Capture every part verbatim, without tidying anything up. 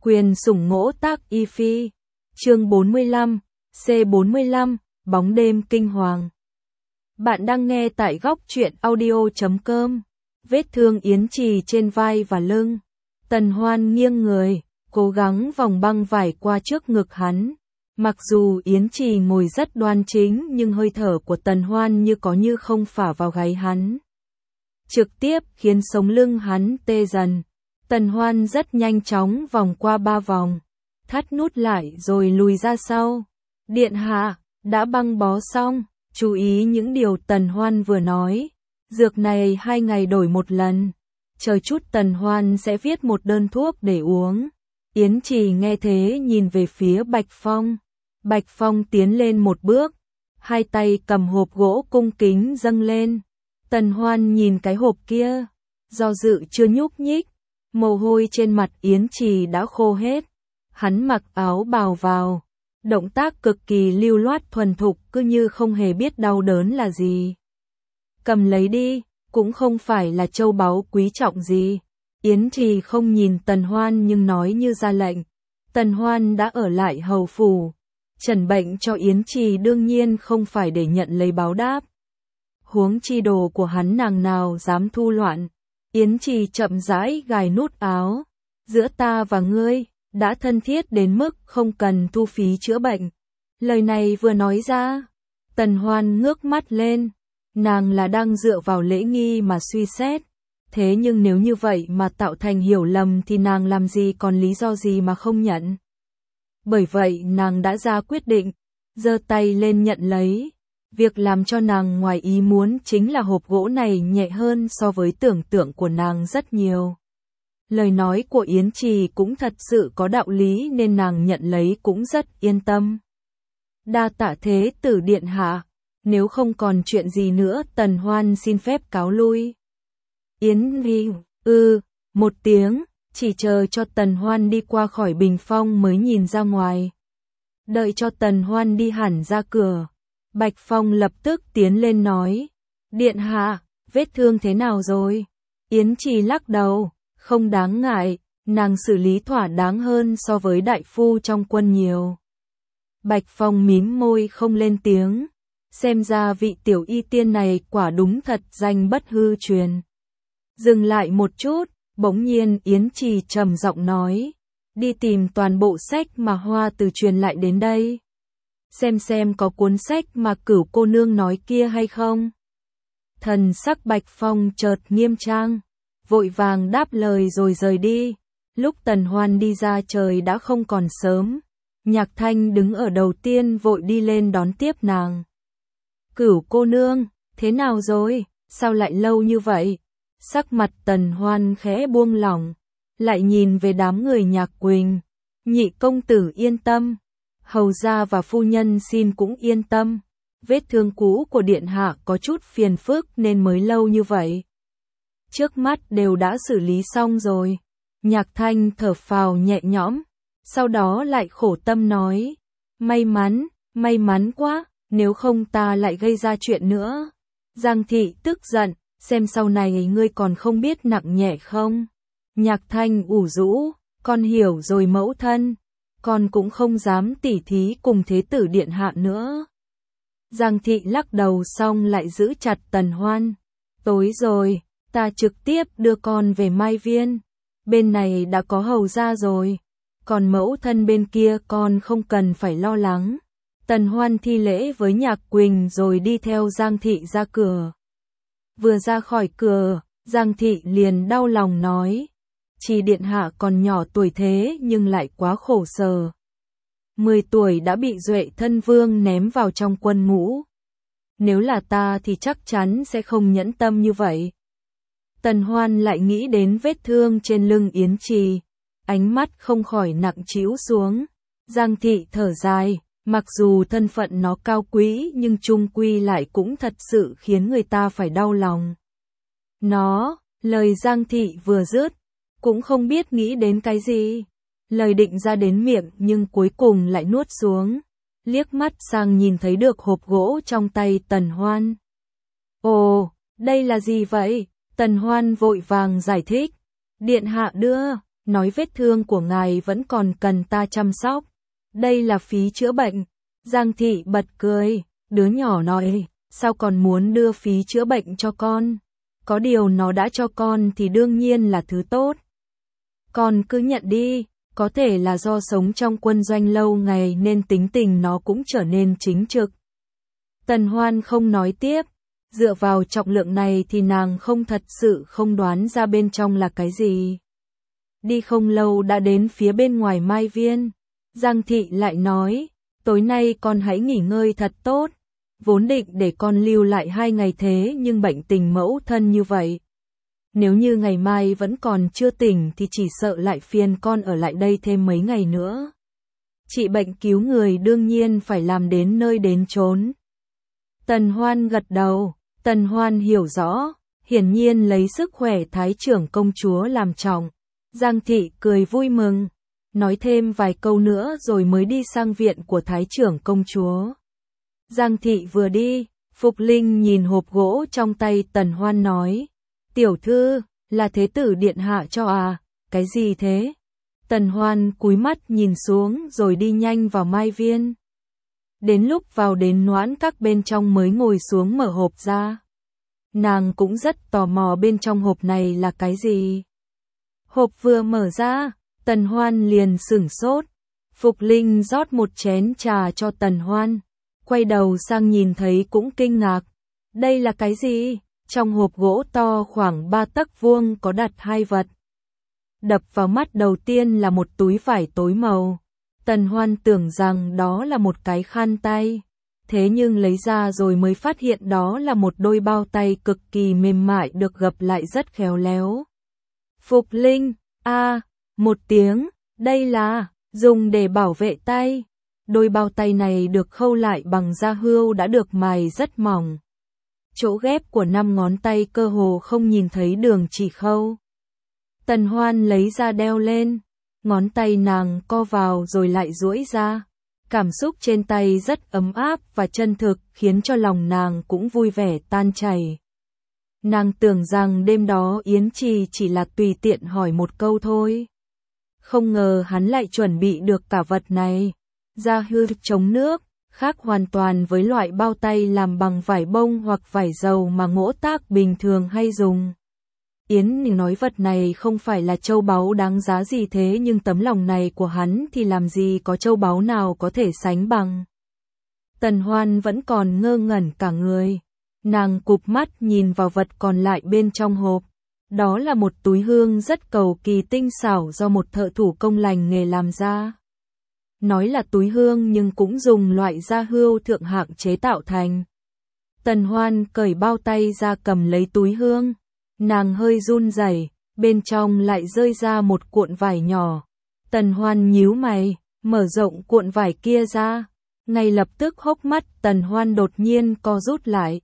Quyền sủng ngỗ tác y phi. Chương bốn mươi lăm, C bốn mươi lăm, bóng đêm kinh hoàng. Bạn đang nghe tại góc truyện audio chấm com. Vết thương Yến Trì trên vai và lưng. Tần Hoan nghiêng người, cố gắng vòng băng vải qua trước ngực hắn. Mặc dù Yến Trì ngồi rất đoan chính nhưng hơi thở của Tần Hoan như có như không phả vào gáy hắn. Trực tiếp khiến sống lưng hắn tê dần. Tần Hoan rất nhanh chóng vòng qua ba vòng, thắt nút lại rồi lùi ra sau. Điện hạ, đã băng bó xong, chú ý những điều Tần Hoan vừa nói. Dược này hai ngày đổi một lần. Chờ chút Tần Hoan sẽ viết một đơn thuốc để uống. Yến Trì nghe thế nhìn về phía Bạch Phong. Bạch Phong tiến lên một bước, hai tay cầm hộp gỗ cung kính dâng lên. Tần Hoan nhìn cái hộp kia, do dự chưa nhúc nhích. Mồ hôi trên mặt Yến Trì đã khô hết. Hắn mặc áo bào vào, động tác cực kỳ lưu loát thuần thục, cứ như không hề biết đau đớn là gì. Cầm lấy đi, cũng không phải là châu báu quý trọng gì. Yến Trì không nhìn Tần Hoan nhưng nói như ra lệnh. Tần Hoan đã ở lại hầu phủ, trần bệnh cho Yến Trì đương nhiên không phải để nhận lấy báo đáp. Huống chi đồ của hắn nàng nào dám thu loạn. Yến Trì chậm rãi gài nút áo. Giữa ta và ngươi, đã thân thiết đến mức không cần thu phí chữa bệnh. Lời này vừa nói ra, Tần Hoan ngước mắt lên. Nàng là đang dựa vào lễ nghi mà suy xét. Thế nhưng nếu như vậy mà tạo thành hiểu lầm thì nàng làm gì còn lý do gì mà không nhận. Bởi vậy nàng đã ra quyết định, giơ tay lên nhận lấy. Việc làm cho nàng ngoài ý muốn chính là hộp gỗ này nhẹ hơn so với tưởng tượng của nàng rất nhiều. Lời nói của Yến Trì cũng thật sự có đạo lý nên nàng nhận lấy cũng rất yên tâm. Đa tạ thế tử điện hạ, nếu không còn chuyện gì nữa Tần Hoan xin phép cáo lui. Yến Nhi, ư, một tiếng, chỉ chờ cho Tần Hoan đi qua khỏi bình phong mới nhìn ra ngoài. Đợi cho Tần Hoan đi hẳn ra cửa. Bạch Phong lập tức tiến lên nói, điện hạ, vết thương thế nào rồi? Yến Trì lắc đầu, không đáng ngại, nàng xử lý thỏa đáng hơn so với đại phu trong quân nhiều. Bạch Phong mím môi không lên tiếng, xem ra vị tiểu y tiên này quả đúng thật danh bất hư truyền. Dừng lại một chút, bỗng nhiên Yến Trì trầm giọng nói, đi tìm toàn bộ sách mà Hoa Từ truyền lại đến đây. Xem xem có cuốn sách mà Cửu cô nương nói kia hay không. Thần sắc Bạch Phong chợt nghiêm trang, vội vàng đáp lời rồi rời đi. Lúc Tần Hoan đi ra trời đã không còn sớm. Nhạc Thanh đứng ở đầu tiên vội đi lên đón tiếp nàng. Cửu cô nương, thế nào rồi, sao lại lâu như vậy? Sắc mặt Tần Hoan khẽ buông lỏng, lại nhìn về đám người Nhạc Quỳnh. Nhị công tử yên tâm. Hầu gia và phu nhân xin cũng yên tâm, vết thương cũ của điện hạ có chút phiền phức nên mới lâu như vậy. Trước mắt đều đã xử lý xong rồi. Nhạc Thanh thở phào nhẹ nhõm, sau đó lại khổ tâm nói, may mắn, may mắn quá, nếu không ta lại gây ra chuyện nữa. Giang thị tức giận, xem sau này ngươi còn không biết nặng nhẹ không. Nhạc Thanh ủ rũ, con hiểu rồi mẫu thân. Con cũng không dám tỉ thí cùng thế tử điện hạ nữa. Giang thị lắc đầu xong lại giữ chặt Tần Hoan. Tối rồi, ta trực tiếp đưa con về Mai Viên. Bên này đã có hầu gia rồi. Còn mẫu thân bên kia con không cần phải lo lắng. Tần Hoan thi lễ với Nhạc Quỳnh rồi đi theo Giang thị ra cửa. Vừa ra khỏi cửa, Giang thị liền đau lòng nói. Chỉ điện hạ còn nhỏ tuổi thế nhưng lại quá khổ sở. Mười tuổi đã bị Duệ thân vương ném vào trong quân ngũ. Nếu là ta thì chắc chắn sẽ không nhẫn tâm như vậy. Tần Hoan lại nghĩ đến vết thương trên lưng Yến Trì. Ánh mắt không khỏi nặng trĩu xuống. Giang thị thở dài, mặc dù thân phận nó cao quý nhưng chung quy lại cũng thật sự khiến người ta phải đau lòng. Nó, lời Giang thị vừa dứt, cũng không biết nghĩ đến cái gì. Lời định ra đến miệng nhưng cuối cùng lại nuốt xuống. Liếc mắt sang nhìn thấy được hộp gỗ trong tay Tần Hoan. Ồ, đây là gì vậy? Tần Hoan vội vàng giải thích. Điện hạ đưa, nói vết thương của ngài vẫn còn cần ta chăm sóc. Đây là phí chữa bệnh. Giang thị bật cười, đứa nhỏ nói, sao còn muốn đưa phí chữa bệnh cho con? Có điều nó đã cho con thì đương nhiên là thứ tốt. Con cứ nhận đi, có thể là do sống trong quân doanh lâu ngày nên tính tình nó cũng trở nên chính trực. Tần Hoan không nói tiếp, dựa vào trọng lượng này thì nàng không thật sự không đoán ra bên trong là cái gì. Đi không lâu đã đến phía bên ngoài Mai Viên, Giang thị lại nói, tối nay con hãy nghỉ ngơi thật tốt, vốn định để con lưu lại hai ngày thế nhưng bệnh tình mẫu thân như vậy. Nếu như ngày mai vẫn còn chưa tỉnh thì chỉ sợ lại phiền con ở lại đây thêm mấy ngày nữa. Trị bệnh cứu người đương nhiên phải làm đến nơi đến chốn. Tần Hoan gật đầu, Tần Hoan hiểu rõ, hiển nhiên lấy sức khỏe thái trưởng công chúa làm trọng. Giang thị cười vui mừng, nói thêm vài câu nữa rồi mới đi sang viện của thái trưởng công chúa. Giang thị vừa đi, Phục Linh nhìn hộp gỗ trong tay Tần Hoan nói, tiểu thư, là thế tử điện hạ cho à, cái gì thế? Tần Hoan cúi mắt nhìn xuống rồi đi nhanh vào Mai Viên. Đến lúc vào đến Noãn Các bên trong mới ngồi xuống mở hộp ra. Nàng cũng rất tò mò bên trong hộp này là cái gì. Hộp vừa mở ra, Tần Hoan liền sửng sốt. Phục Linh rót một chén trà cho Tần Hoan, quay đầu sang nhìn thấy cũng kinh ngạc. Đây là cái gì? Trong hộp gỗ to khoảng ba tấc vuông có đặt hai vật. Đập vào mắt đầu tiên là một túi vải tối màu. Tần Hoan tưởng rằng đó là một cái khăn tay, thế nhưng lấy ra rồi mới phát hiện đó là một đôi bao tay cực kỳ mềm mại được gập lại rất khéo léo. Phục Linh, a, à, một tiếng, đây là dùng để bảo vệ tay. Đôi bao tay này được khâu lại bằng da hươu đã được mài rất mỏng. Chỗ ghép của năm ngón tay cơ hồ không nhìn thấy đường chỉ khâu. Tần Hoan lấy ra đeo lên, ngón tay nàng co vào rồi lại duỗi ra. Cảm xúc trên tay rất ấm áp và chân thực khiến cho lòng nàng cũng vui vẻ tan chảy. Nàng tưởng rằng đêm đó Yến Trì chỉ là tùy tiện hỏi một câu thôi. Không ngờ hắn lại chuẩn bị được cả vật này. Da hươu chống nước, khác hoàn toàn với loại bao tay làm bằng vải bông hoặc vải dầu mà Ngỗ Tác bình thường hay dùng. Yến nói vật này không phải là châu báu đáng giá gì thế nhưng tấm lòng này của hắn thì làm gì có châu báu nào có thể sánh bằng. Tần Hoan vẫn còn ngơ ngẩn cả người. Nàng cụp mắt nhìn vào vật còn lại bên trong hộp. Đó là một túi hương rất cầu kỳ tinh xảo do một thợ thủ công lành nghề làm ra. Nói là túi hương nhưng cũng dùng loại da hươu thượng hạng chế tạo thành. Tần Hoan cởi bao tay ra cầm lấy túi hương. Nàng hơi run rẩy, bên trong lại rơi ra một cuộn vải nhỏ. Tần Hoan nhíu mày, mở rộng cuộn vải kia ra. Ngay lập tức hốc mắt Tần Hoan đột nhiên co rút lại.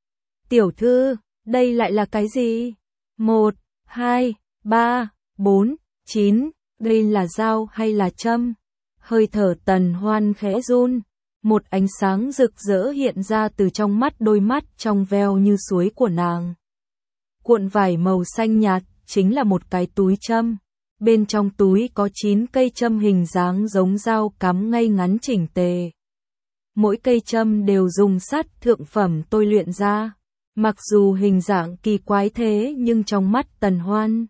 Tiểu thư, đây lại là cái gì? Một, hai, ba, bốn, chín, đây là dao hay là châm? Hơi thở Tần Hoan khẽ run, một ánh sáng rực rỡ hiện ra từ trong mắt đôi mắt trong veo như suối của nàng. Cuộn vải màu xanh nhạt chính là một cái túi châm. Bên trong túi có chín cây châm hình dáng giống dao cắm ngay ngắn chỉnh tề. Mỗi cây châm đều dùng sắt thượng phẩm tôi luyện ra. Mặc dù hình dạng kỳ quái thế nhưng trong mắt Tần Hoan,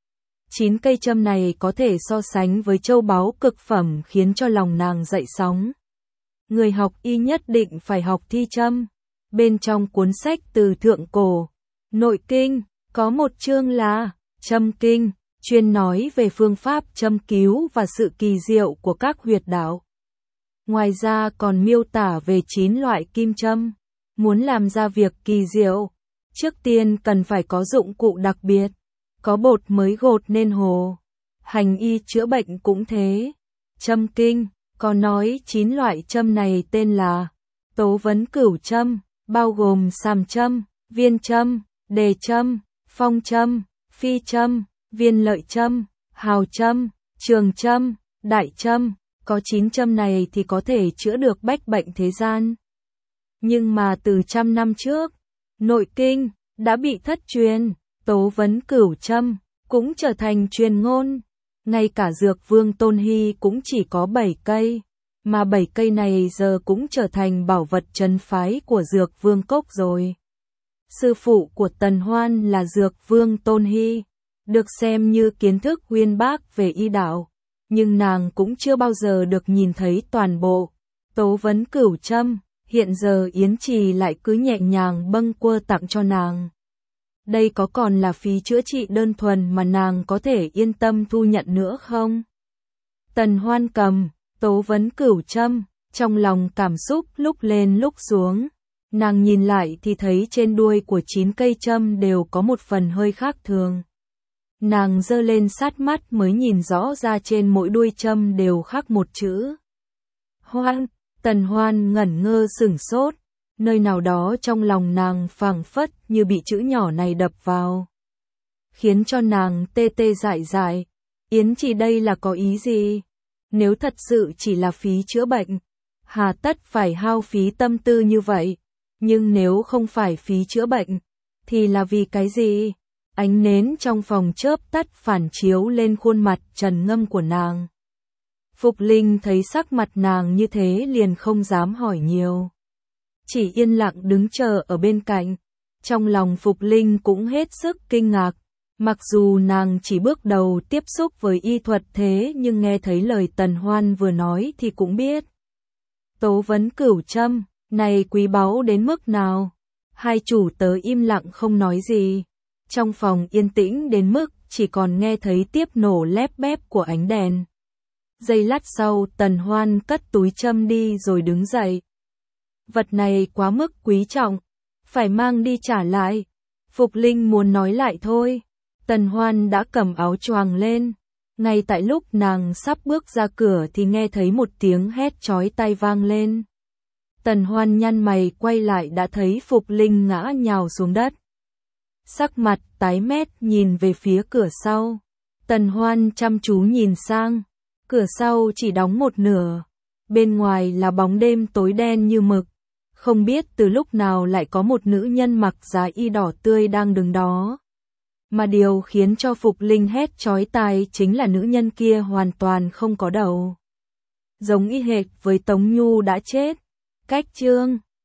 chín cây châm này có thể so sánh với châu báu cực phẩm khiến cho lòng nàng dậy sóng. Người học y nhất định phải học thi châm. Bên trong cuốn sách từ thượng cổ, Nội Kinh, có một chương là Châm Kinh, chuyên nói về phương pháp châm cứu và sự kỳ diệu của các huyệt đạo. Ngoài ra còn miêu tả về chín loại kim châm. Muốn làm ra việc kỳ diệu, trước tiên cần phải có dụng cụ đặc biệt, có bột mới gột nên hồ. Hành y chữa bệnh cũng thế. Châm Kinh có nói chín loại châm này tên là Tố Vấn Cửu Châm, bao gồm sàm châm, viên châm, đề châm, phong châm, phi châm, viên lợi châm, hào châm, trường châm, đại châm. Có chín châm này thì có thể chữa được bách bệnh thế gian. Nhưng mà từ trăm năm trước, Nội Kinh đã bị thất truyền, Tố Vấn Cửu Châm cũng trở thành truyền ngôn. ngay cả dược vương Tôn Hy cũng chỉ có bảy cây, mà bảy cây này giờ cũng trở thành bảo vật trấn phái của dược vương cốc rồi. Sư phụ của Tần Hoan là dược vương Tôn Hy, được xem như kiến thức uyên bác về y đạo, nhưng nàng cũng chưa bao giờ được nhìn thấy toàn bộ Tố Vấn Cửu Châm, hiện giờ Yến Trì lại cứ nhẹ nhàng bâng quơ tặng cho nàng. Đây có còn là phí chữa trị đơn thuần mà nàng có thể yên tâm thu nhận nữa không? Tần Hoan cầm Tố Vấn Cửu Châm, trong lòng cảm xúc lúc lên lúc xuống. Nàng nhìn lại thì thấy trên đuôi của chín cây châm đều có một phần hơi khác thường. Nàng giơ lên sát mắt mới nhìn rõ ra trên mỗi đuôi châm đều khắc một chữ. Hoan, Tần Hoan ngẩn ngơ sửng sốt, nơi nào đó trong lòng nàng phảng phất như bị chữ nhỏ này đập vào, khiến cho nàng tê tê dại dại. Yến Trì đây là có ý gì? Nếu thật sự chỉ là phí chữa bệnh, hà tất phải hao phí tâm tư như vậy? Nhưng nếu không phải phí chữa bệnh, thì là vì cái gì? Ánh nến trong phòng chớp tắt phản chiếu lên khuôn mặt trần ngâm của nàng. Phục Linh thấy sắc mặt nàng như thế liền không dám hỏi nhiều, chỉ yên lặng đứng chờ ở bên cạnh. Trong lòng Phục Linh cũng hết sức kinh ngạc, mặc dù nàng chỉ bước đầu tiếp xúc với y thuật thế nhưng nghe thấy lời Tần Hoan vừa nói thì cũng biết. Tố Vấn Cửu Châm, này quý báu đến mức nào? Hai chủ tớ im lặng không nói gì. Trong phòng yên tĩnh đến mức chỉ còn nghe thấy tiếp nổ lép bép của ánh đèn. Giây lát sau Tần Hoan cất túi châm đi rồi đứng dậy. Vật này quá mức quý trọng, phải mang đi trả lại. Phục Linh muốn nói lại thôi. Tần Hoan đã cầm áo choàng lên. Ngay tại lúc nàng sắp bước ra cửa thì nghe thấy một tiếng hét chói tai vang lên. Tần Hoan nhăn mày quay lại đã thấy Phục Linh ngã nhào xuống đất. Sắc mặt tái mét nhìn về phía cửa sau. Tần Hoan chăm chú nhìn sang. Cửa sau chỉ đóng một nửa. Bên ngoài là bóng đêm tối đen như mực. Không biết từ lúc nào lại có một nữ nhân mặc giá y đỏ tươi đang đứng đó. Mà điều khiến cho Phục Linh hét chói tai chính là nữ nhân kia hoàn toàn không có đầu. Giống y hệt với Tống Nhu đã chết. Cách chương